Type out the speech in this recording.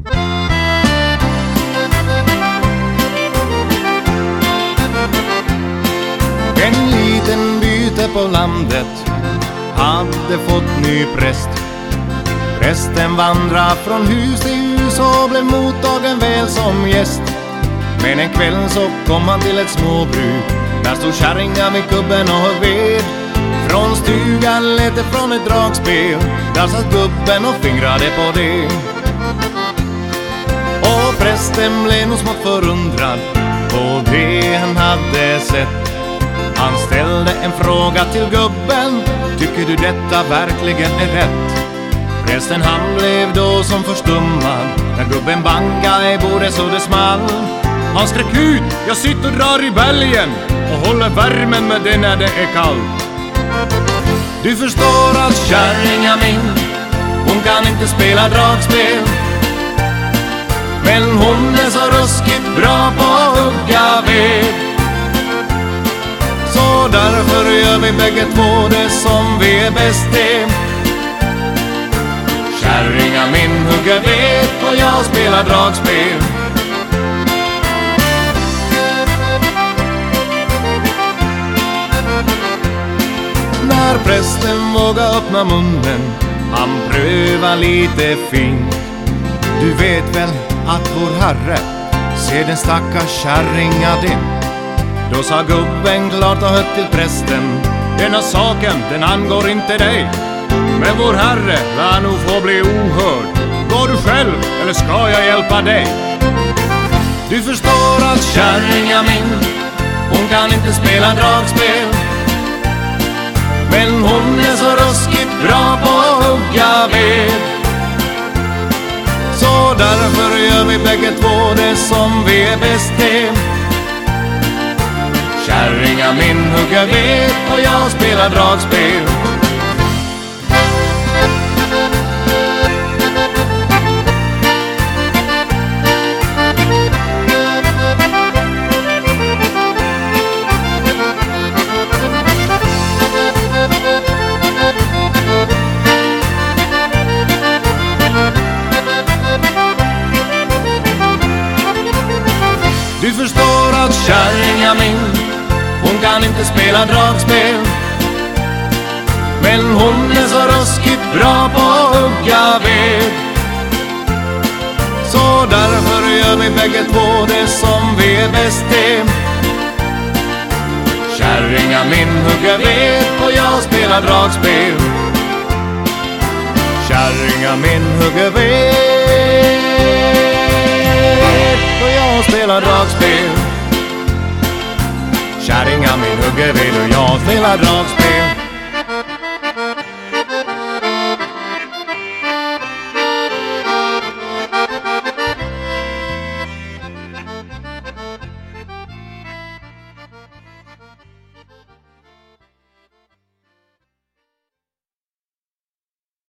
En liten byte på landet hade fått ny präst. Prästen vandra från hus till hus och blev mottagen väl som gäst. Men en kväll så kom han till ett småbruk. Där stod kärringar med gubben och högg ved. Från stugan lät det från ett dragspel. Där satt gubben och fingrade på det. Och prästen blev nog smått förundrad på det han hade sett. Han ställde en fråga till gubben: tycker du detta verkligen är rätt? Prästen han blev då som förstummad när gubben bangade i bordet så det small. Han skrek ut: jag sitter och drar i bälgen och håller värmen med det när det är kallt. Du förstår att kärringa min, hon kan inte spela dragspel. Men hon är så ruskigt bra på att hugga ved. Så därför gör vi bägge två det som vi är bäst till. Kärringa min hugger ved och jag spelar dragspel. När prästen vågar öppna munnen, han prövar lite fint. Du vet väl att vår Herre ser den stackars kärringa din. Då sa gubben klart och högt till prästen: denna saken, den angår inte dig. Men vår Herre lär nog få bli ohörd. Går du själv eller ska jag hjälpa dig? Du förstår att kärringa min, hon kan inte spela dragspel. Men hon är så ruskigt bra på att hugga ved. Så därför gör vi bägge två det som vi är bäst till. Kärringa min hugger ved och jag spelar dragspel. Du förstår att kärringa min, hon kan inte spela dragspel. Men hon är så ruskigt bra på att hugga ved. Så därför gör vi bägge två det som vi är bäst till. Kärringa min hugger ved och jag spelar dragspel. Kärringa min hugger ved och jag spelar dragspel. Kärringa min hugger ved och jag spelar dragspel.